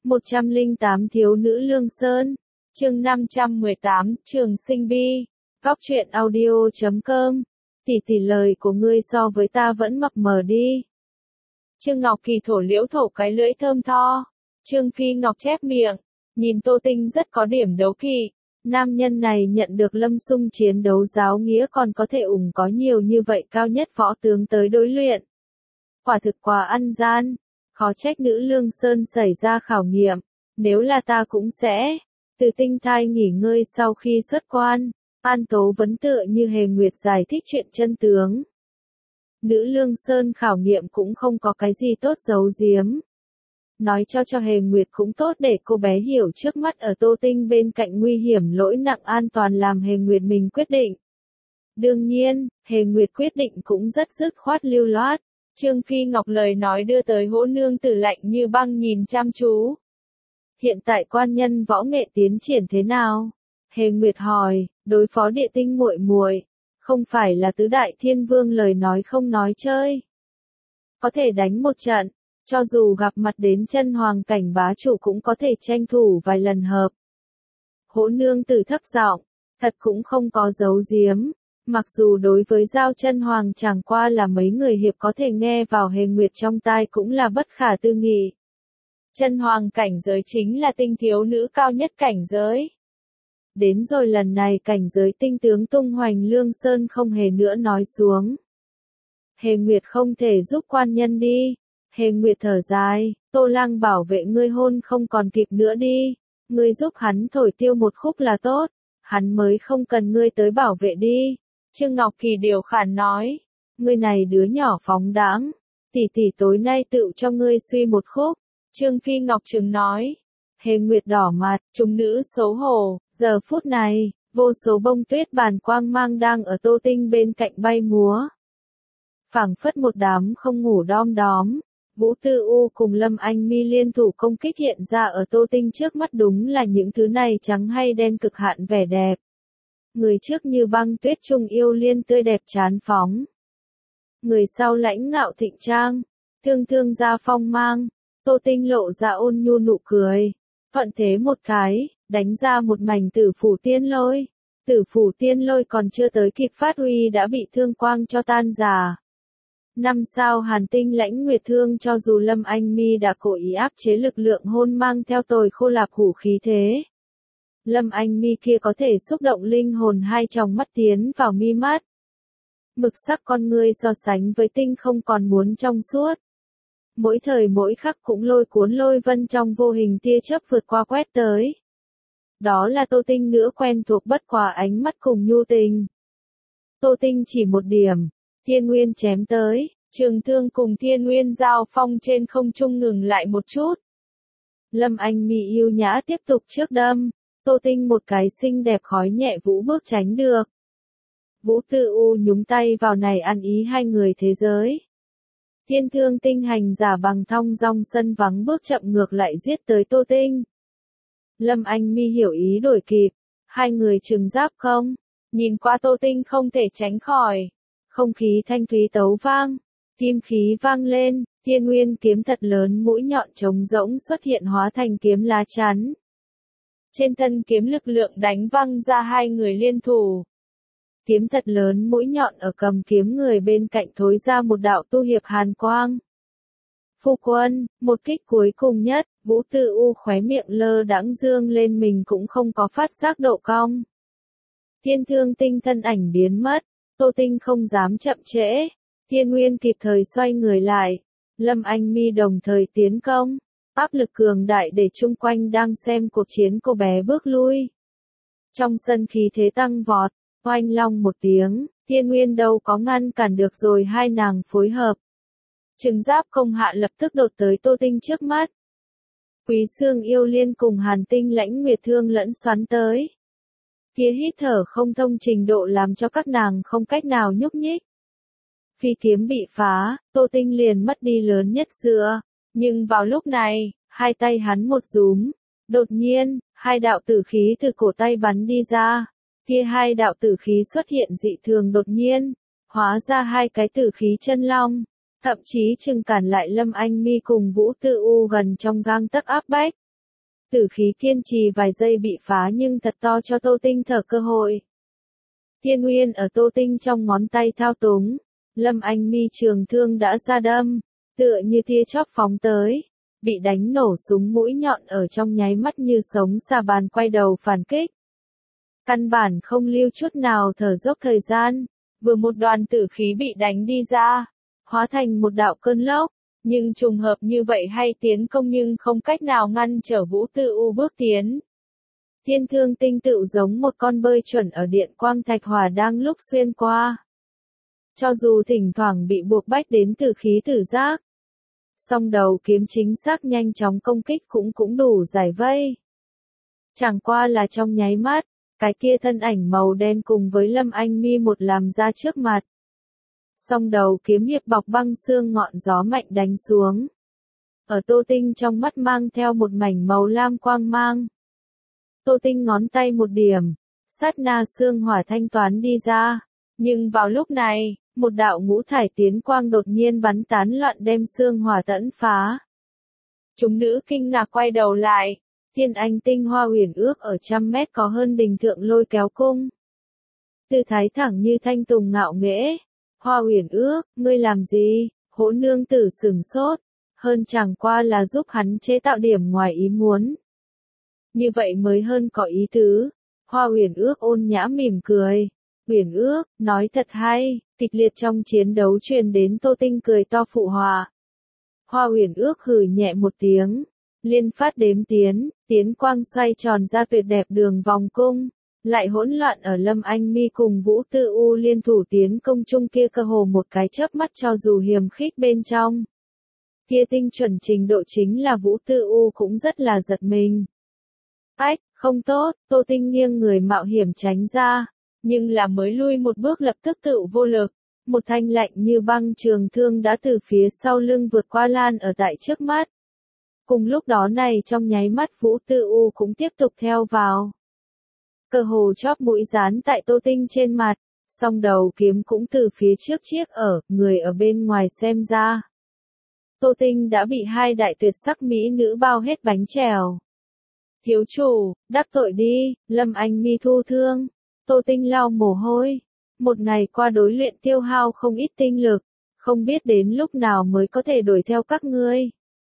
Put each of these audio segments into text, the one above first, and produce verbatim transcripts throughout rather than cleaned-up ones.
một trăm lẻ tám Thiếu nữ Lương Sơn. Chương năm trăm mười tám, Trường Sinh Bi. Góc truyện audio chấm com. Tỷ tỷ lời của ngươi so với ta vẫn mập mờ đi. Trương Ngọc Kỳ thổ liễu thổ cái lưỡi thơm tho. Trương Phi Ngọc chép miệng, nhìn Tô Tinh rất có điểm đấu kỵ. Nam nhân này nhận được Lâm Xung chiến đấu giáo nghĩa còn có thể ủng có nhiều như vậy cao nhất võ tướng tới đối luyện. Quả thực quá ăn gian, khó trách nữ Lương Sơn xảy ra khảo nghiệm, nếu là ta cũng sẽ. Từ Tinh thai nghỉ ngơi sau khi xuất quan, An Tố vấn tựa như Hề Nguyệt giải thích chuyện chân tướng. Nữ Lương Sơn khảo nghiệm cũng không có cái gì tốt giấu giếm. Nói cho cho Hề Nguyệt cũng tốt để cô bé hiểu trước mắt ở Tô Tinh bên cạnh nguy hiểm lỗi nặng an toàn làm Hề Nguyệt mình quyết định. Đương nhiên, Hề Nguyệt quyết định cũng rất dứt khoát lưu loát. Trương Phi Ngọc lời nói đưa tới Hỗ nương tử lạnh như băng nhìn chăm chú. Hiện tại quan nhân võ nghệ tiến triển thế nào? Hề Nguyệt hỏi, đối phó Địa Tinh muội muội, không phải là tứ đại thiên vương lời nói không nói chơi. Có thể đánh một trận, cho dù gặp mặt đến chân hoàng cảnh bá chủ cũng có thể tranh thủ vài lần hợp. Hỗ nương tử thấp giọng, thật cũng không có giấu giếm. Mặc dù đối với giao chân hoàng chẳng qua là mấy người hiệp có thể nghe vào Hề Nguyệt trong tai cũng là bất khả tư nghị. Chân hoàng cảnh giới chính là tinh thiếu nữ cao nhất cảnh giới. Đến rồi lần này cảnh giới tinh tướng tung hoành Lương Sơn không hề nữa nói xuống. Hề Nguyệt không thể giúp quan nhân đi. Hề Nguyệt thở dài, Tô Lang bảo vệ ngươi hôn không còn kịp nữa đi. Ngươi giúp hắn thổi tiêu một khúc là tốt. Hắn mới không cần ngươi tới bảo vệ đi. Trương Ngọc Kỳ điều khản nói. Ngươi này đứa nhỏ phóng đãng. Tỷ tỷ tối nay tự cho ngươi suy một khúc. Trương Phi Ngọc trừng nói. Hề Nguyệt đỏ mặt, trung nữ xấu hổ. Giờ phút này, vô số bông tuyết bàn quang mang đang ở Tô Tinh bên cạnh bay múa. Phảng phất một đám không ngủ đom đóm. Vũ Tư U cùng Lâm Anh Mi liên thủ công kích hiện ra ở Tô Tinh trước mắt đúng là những thứ này trắng hay đen cực hạn vẻ đẹp. Người trước như băng tuyết trung yêu liên tươi đẹp chán phóng. Người sau lãnh ngạo thịnh trang, thương thương ra phong mang, Tô Tinh lộ ra ôn nhu nụ cười. Thuận thế một cái, đánh ra một mảnh tử phủ tiên lôi. Tử phủ tiên lôi còn chưa tới kịp phát huy đã bị thương quang cho tan rã. Năm sao hàn tinh lãnh nguyệt thương cho dù Lâm Anh Mi đã cố ý áp chế lực lượng hôn mang theo tồi khô lạp hủ khí thế. Lâm Anh Mi kia có thể xúc động linh hồn hai tròng mắt tiến vào mi mắt. Mực sắc con ngươi so sánh với tinh không còn muốn trong suốt. Mỗi thời mỗi khắc cũng lôi cuốn lôi vân trong vô hình tia chớp vượt qua quét tới. Đó là Tô Tinh nữa quen thuộc bất quá ánh mắt cùng nhu tình. Tô Tinh chỉ một điểm, Thiên Nguyên chém tới, Trường Thương cùng Thiên Nguyên giao phong trên không trung ngừng lại một chút. Lâm Anh Mi yêu nhã tiếp tục trước đâm. Tô Tinh một cái xinh đẹp khói nhẹ vũ bước tránh được. Vũ Tư U nhúng tay vào này ăn ý hai người thế giới. Thiên Thương tinh hành giả bằng thong dong sân vắng bước chậm ngược lại giết tới Tô Tinh. Lâm Anh Mi hiểu ý đổi kịp. Hai người trừng giáp không. Nhìn qua Tô Tinh không thể tránh khỏi. Không khí thanh thúy tấu vang. Kim khí vang lên. Thiên Nguyên kiếm thật lớn mũi nhọn trống rỗng xuất hiện hóa thành kiếm lá chắn. Trên thân kiếm lực lượng đánh văng ra hai người liên thủ. Kiếm thật lớn mũi nhọn ở cầm kiếm người bên cạnh thối ra một đạo tu hiệp hàn quang. Phu quân, một kích cuối cùng nhất, Vũ Tư U khóe miệng lơ đãng dương lên mình cũng không có phát giác độ cong. Thiên Thương tinh thân ảnh biến mất, Tô Tinh không dám chậm trễ. Thiên Nguyên kịp thời xoay người lại. Lâm Anh Mi đồng thời tiến công. Áp lực cường đại để chung quanh đang xem cuộc chiến cô bé bước lui. Trong sân khí thế tăng vọt, oanh long một tiếng, Thiên Nguyên đâu có ngăn cản được rồi hai nàng phối hợp. Trừng giáp công hạ lập tức đột tới Tô Tinh trước mắt. Quý Xương yêu liên cùng hàn tinh lãnh nguyệt thương lẫn xoắn tới. Kia hít thở không thông trình độ làm cho các nàng không cách nào nhúc nhích. Phi kiếm bị phá, Tô Tinh liền mất đi lớn nhất dựa. Nhưng vào lúc này, hai tay hắn một rúm. Đột nhiên, hai đạo tử khí từ cổ tay bắn đi ra. Kia hai đạo tử khí xuất hiện dị thường đột nhiên. Hóa ra hai cái tử khí chân long. Thậm chí chừng cản lại Lâm Anh Mi cùng Vũ Tư U gần trong gang tấc áp bách. Tử khí kiên trì vài giây bị phá nhưng thật to cho Tô Tinh thở cơ hội. Thiên Nguyên ở Tô Tinh trong ngón tay thao túng, Lâm Anh Mi trường thương đã ra đâm, tựa như tia chớp phóng tới, bị đánh nổ súng mũi nhọn ở trong nháy mắt như sống xà bàn quay đầu phản kích. Căn bản không lưu chút nào thở dốc thời gian, vừa một đoàn tử khí bị đánh đi ra, hóa thành một đạo cơn lốc, nhưng trùng hợp như vậy hay tiến công nhưng không cách nào ngăn trở Vũ Tư U bước tiến. Thiên thương tinh tựu giống một con bơi chuẩn ở điện quang thạch hỏa đang lúc xuyên qua. Cho dù thỉnh thoảng bị buộc bách đến tử khí tử giác, song đầu kiếm chính xác nhanh chóng công kích cũng cũng đủ giải vây. Chẳng qua là trong nháy mắt, cái kia thân ảnh màu đen cùng với Lâm Anh Mi một làm ra trước mặt. Song đầu kiếm hiệp bọc băng xương ngọn gió mạnh đánh xuống. Ở Tô Tinh trong mắt mang theo một mảnh màu lam quang mang. Tô Tinh ngón tay một điểm, sát na xương hỏa thanh toán đi ra. Nhưng vào lúc này, một đạo ngũ thải tiến quang đột nhiên bắn tán loạn đem xương hỏa tẫn phá. Chúng nữ kinh ngạc quay đầu lại, Thiên Anh tinh hoa huyền ước ở trăm mét có hơn đình thượng lôi kéo cung. Tư thái thẳng như thanh tùng ngạo nghễ. Hoa huyền ước, ngươi làm gì? Hỗ nương tử sừng sốt, hơn chẳng qua là giúp hắn chế tạo điểm ngoài ý muốn. Như vậy mới hơn có ý tứ. Hoa huyền ước ôn nhã mỉm cười. Huyền ước, nói thật hay, kịch liệt trong chiến đấu truyền đến Tô Tinh cười to phụ họa. Hoa huyền ước hừ nhẹ một tiếng, liên phát đếm tiến, tiến quang xoay tròn ra tuyệt đẹp đường vòng cung, lại hỗn loạn ở Lâm Anh Mi cùng Vũ Tư U liên thủ tiến công chung kia cơ hồ một cái chớp mắt cho dù hiềm khích bên trong. Kia tinh chuẩn trình độ chính là Vũ Tư U cũng rất là giật mình. Ách, không tốt, Tô Tinh nghiêng người mạo hiểm tránh ra, nhưng là mới lui một bước lập tức tự vô lực, một thanh lạnh như băng trường thương đã từ phía sau lưng vượt qua lan ở tại trước mắt. Cùng lúc đó này trong nháy mắt Vũ Tư U cũng tiếp tục theo vào. Cơ hồ chóp mũi dán tại Tô Tinh trên mặt, song đầu kiếm cũng từ phía trước chiếc ở, người ở bên ngoài xem ra. Tô Tinh đã bị hai đại tuyệt sắc mỹ nữ bao hết bánh trèo. Thiếu chủ, đắc tội đi, Lâm Anh Mi thu thương. Tô Tinh lau mồ hôi. Một ngày qua đối luyện tiêu hao không ít tinh lực, không biết đến lúc nào mới có thể đuổi theo các ngươi.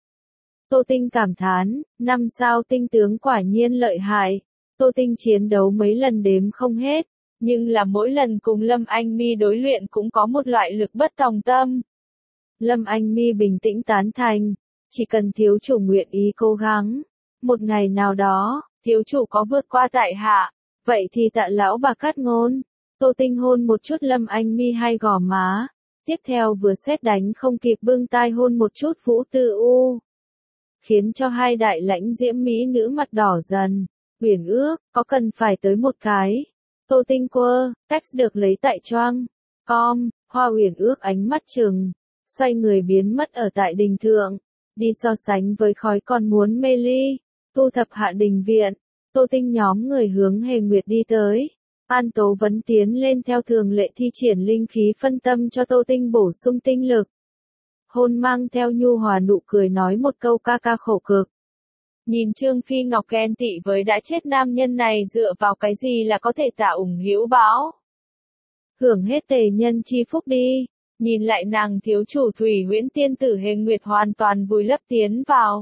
Tô Tinh cảm thán, năm sao tinh tướng quả nhiên lợi hại. Tô Tinh chiến đấu mấy lần đếm không hết, nhưng là mỗi lần cùng Lâm Anh Mi đối luyện cũng có một loại lực bất tòng tâm. Lâm Anh Mi bình tĩnh tán thành, chỉ cần thiếu chủ nguyện ý cố gắng, một ngày nào đó, thiếu chủ có vượt qua tại hạ, vậy thì tạ lão bà cát ngôn. Tô Tinh hôn một chút Lâm Anh Mi hai gò má, tiếp theo vừa xét đánh không kịp bưng tai hôn một chút Vũ Tư U, khiến cho hai đại lãnh diễm mỹ nữ mặt đỏ dần. Huyền ước, có cần phải tới một cái. Tô Tinh quơ, text được lấy tại choang. Com, Hoa huyền ước ánh mắt trừng, xoay người biến mất ở tại đình thượng, đi so sánh với khói còn muốn mê ly, thu thập hạ đình viện. Tô Tinh nhóm người hướng Hề Nguyệt đi tới. An Tố Vấn tiến lên theo thường lệ thi triển linh khí phân tâm cho Tô Tinh bổ sung tinh lực. Hôn mang theo nhu hòa nụ cười nói một câu ca ca khổ cực. Nhìn Trương Phi Ngọc ghen tị với đã chết nam nhân này dựa vào cái gì là có thể tạ ủng hữu báo. Hưởng hết tề nhân chi phúc đi. Nhìn lại nàng thiếu chủ Thủy Huyễn tiên tử Hề Nguyệt hoàn toàn vùi lấp tiến vào.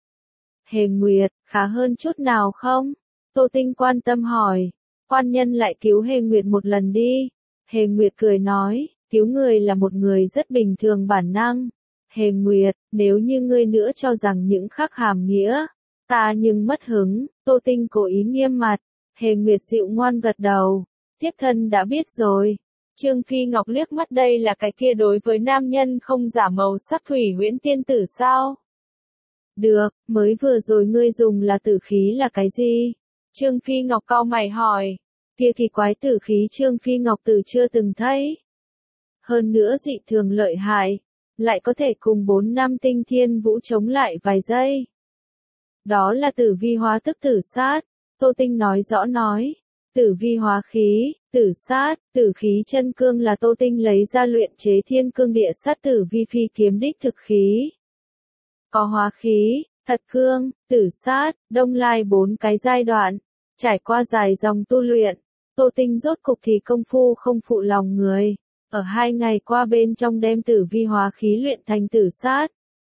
Hề Nguyệt, khá hơn chút nào không? Tô Tinh quan tâm hỏi. Quan nhân lại cứu Hề Nguyệt một lần đi. Hề Nguyệt cười nói, cứu người là một người rất bình thường bản năng. Hề Nguyệt, nếu như ngươi nữa cho rằng những khác hàm nghĩa, ta nhưng mất hứng. Tô Tinh cố ý nghiêm mặt. Hề Nguyệt dịu ngoan gật đầu. Thiếp thân đã biết rồi. Trương Phi Ngọc liếc mắt đây là cái kia đối với nam nhân không giả màu sắc Thủy Huyễn tiên tử sao? Được, mới vừa rồi ngươi dùng là tử khí là cái gì? Trương Phi Ngọc cau mày hỏi. Kia kỳ quái tử khí Trương Phi Ngọc từ chưa từng thấy. Hơn nữa dị thường lợi hại, lại có thể cùng bốn năm tinh thiên vũ chống lại vài giây. Đó là tử vi hóa tức tử sát. Tô Tinh nói rõ nói. Tử vi hóa khí, tử sát, tử khí chân cương là Tô Tinh lấy ra luyện chế thiên cương địa sát tử vi phi kiếm đích thực khí. Có hóa khí, Thật cương, tử sát, đông lai bốn cái giai đoạn. Trải qua dài dòng tu luyện, Tô Tinh rốt cục thì công phu không phụ lòng người. Ở hai ngày qua bên trong đem tử vi hóa khí luyện thành tử sát.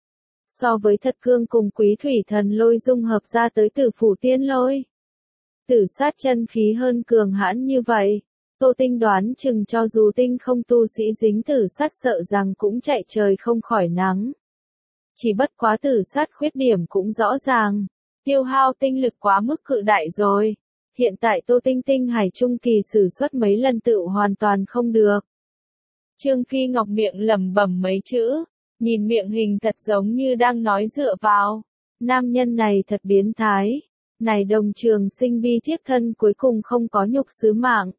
So với thật cương cùng quý thủy thần lôi dung hợp ra tới tử phủ tiên lôi. Tử sát chân khí hơn cường hãn như vậy. Tô Tinh đoán chừng cho dù tinh không tu sĩ dính tử sát sợ rằng cũng chạy trời không khỏi nắng. Chỉ bất quá tử sát khuyết điểm cũng rõ ràng. Tiêu hao tinh lực quá mức cự đại rồi. Hiện tại Tô Tinh tinh hải trung kỳ sử xuất mấy lần tự hoàn toàn không được. Trương Phi Ngọc miệng lẩm bẩm mấy chữ. Nhìn miệng hình thật giống như đang nói dựa vào. Nam nhân này thật biến thái. Này đồng trường sinh bi thiếp thân cuối cùng không có nhục sứ mạng.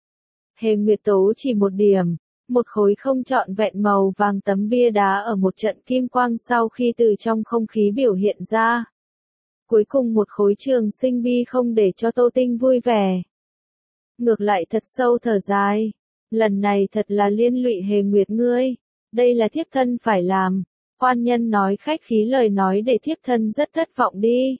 Hề Nguyệt Tố chỉ một điểm. Một khối không trọn vẹn màu vàng tấm bia đá ở một trận kim quang sau khi từ trong không khí biểu hiện ra. Cuối cùng một khối trường sinh bi không để cho Tô Tinh vui vẻ. Ngược lại thật sâu thở dài. Lần này thật là liên lụy Hề Nguyệt ngươi. Đây là thiếp thân phải làm. Quan nhân nói khách khí lời nói để thiếp thân rất thất vọng đi.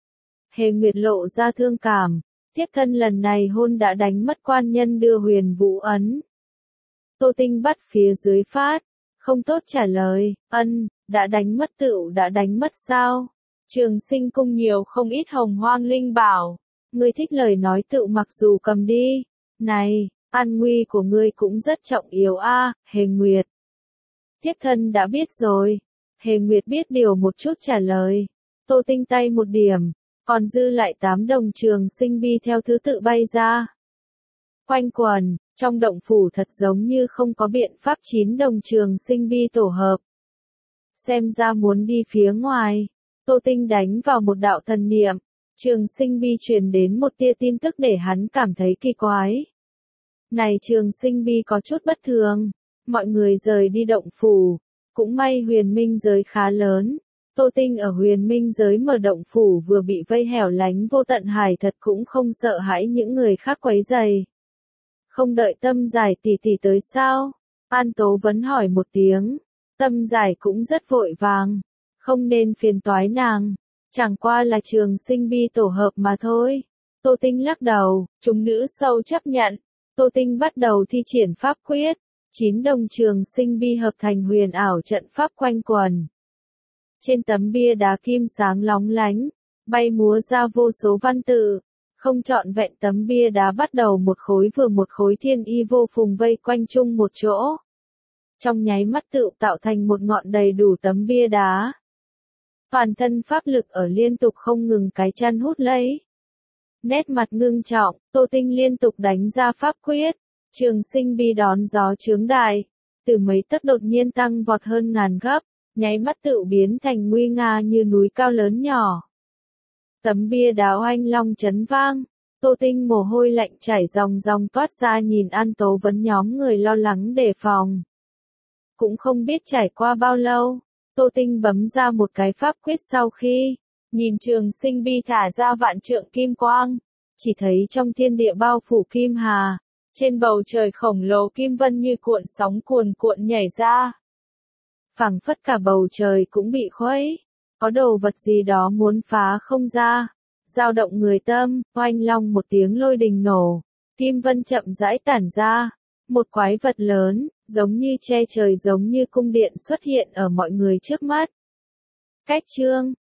Hề Nguyệt lộ ra thương cảm. Thiếp thân lần này hôn đã đánh mất quan nhân đưa huyền vũ ấn. Tô Tinh bắt phía dưới phát. Không tốt trả lời. Ân, đã đánh mất tựu đã đánh mất sao? Trường sinh cung nhiều không ít hồng hoang linh bảo. Ngươi thích lời nói tựu mặc dù cầm đi. Này, an nguy của ngươi cũng rất trọng yếu a, à, Hề Nguyệt. Thiếp thân đã biết rồi. Hề Nguyệt biết điều một chút trả lời. Tô Tinh tay một điểm. Còn dư lại tám đồng trường sinh bi theo thứ tự bay ra. Quanh quần, trong động phủ thật giống như không có biện pháp chín đồng trường sinh bi tổ hợp. Xem ra muốn đi phía ngoài. Tô Tinh đánh vào một đạo thần niệm. Trường sinh bi truyền đến một tia tin tức để hắn cảm thấy kỳ quái. Này trường sinh bi có chút bất thường. Mọi người rời đi động phủ. Cũng may huyền minh giới khá lớn. Tô Tinh ở huyền minh giới mở động phủ vừa bị vây hẻo lánh vô tận hải thật cũng không sợ hãi những người khác quấy rầy. Không đợi Tâm Giải tỷ tỷ tới sao? An Tố Vấn hỏi một tiếng. Tâm Giải cũng rất vội vàng. Không nên phiền toái nàng. Chẳng qua là trường sinh bi tổ hợp mà thôi. Tô Tinh lắc đầu, chúng nữ sâu chấp nhận. Tô Tinh bắt đầu thi triển pháp quyết. Chín đồng trường sinh bi hợp thành huyền ảo trận pháp quanh quần. Trên tấm bia đá kim sáng lóng lánh, bay múa ra vô số văn tự. Không trọn vẹn tấm bia đá bắt đầu một khối vừa một khối thiên y vô phùng vây quanh chung một chỗ. Trong nháy mắt tự tạo thành một ngọn đầy đủ tấm bia đá. Toàn thân pháp lực ở liên tục không ngừng cái chăn hút lấy. Nét mặt ngưng trọng, Tô Tinh liên tục đánh ra pháp quyết. Trường sinh bi đón gió chướng đại. Từ mấy tấc đột nhiên tăng vọt hơn ngàn gấp. Nháy mắt tự biến thành nguy nga như núi cao lớn nhỏ. Tấm bia đá oanh long chấn vang. Tô Tinh mồ hôi lạnh chảy ròng ròng toát ra nhìn An Tố Vấn nhóm người lo lắng đề phòng. Cũng không biết trải qua bao lâu. Tô Tinh bấm ra một cái pháp quyết sau khi. Nhìn trường sinh bi thả ra vạn trượng kim quang. Chỉ thấy trong thiên địa bao phủ kim hà. Trên bầu trời khổng lồ kim vân như cuộn sóng cuồn cuộn nhảy ra. Phảng phất cả bầu trời cũng bị khuấy. Có đồ vật gì đó muốn phá không ra. Dao động người tâm, oanh long một tiếng lôi đình nổ. Kim vân chậm rãi tản ra. Một quái vật lớn, giống như che trời giống như cung điện xuất hiện ở mọi người trước mắt. Cách chương,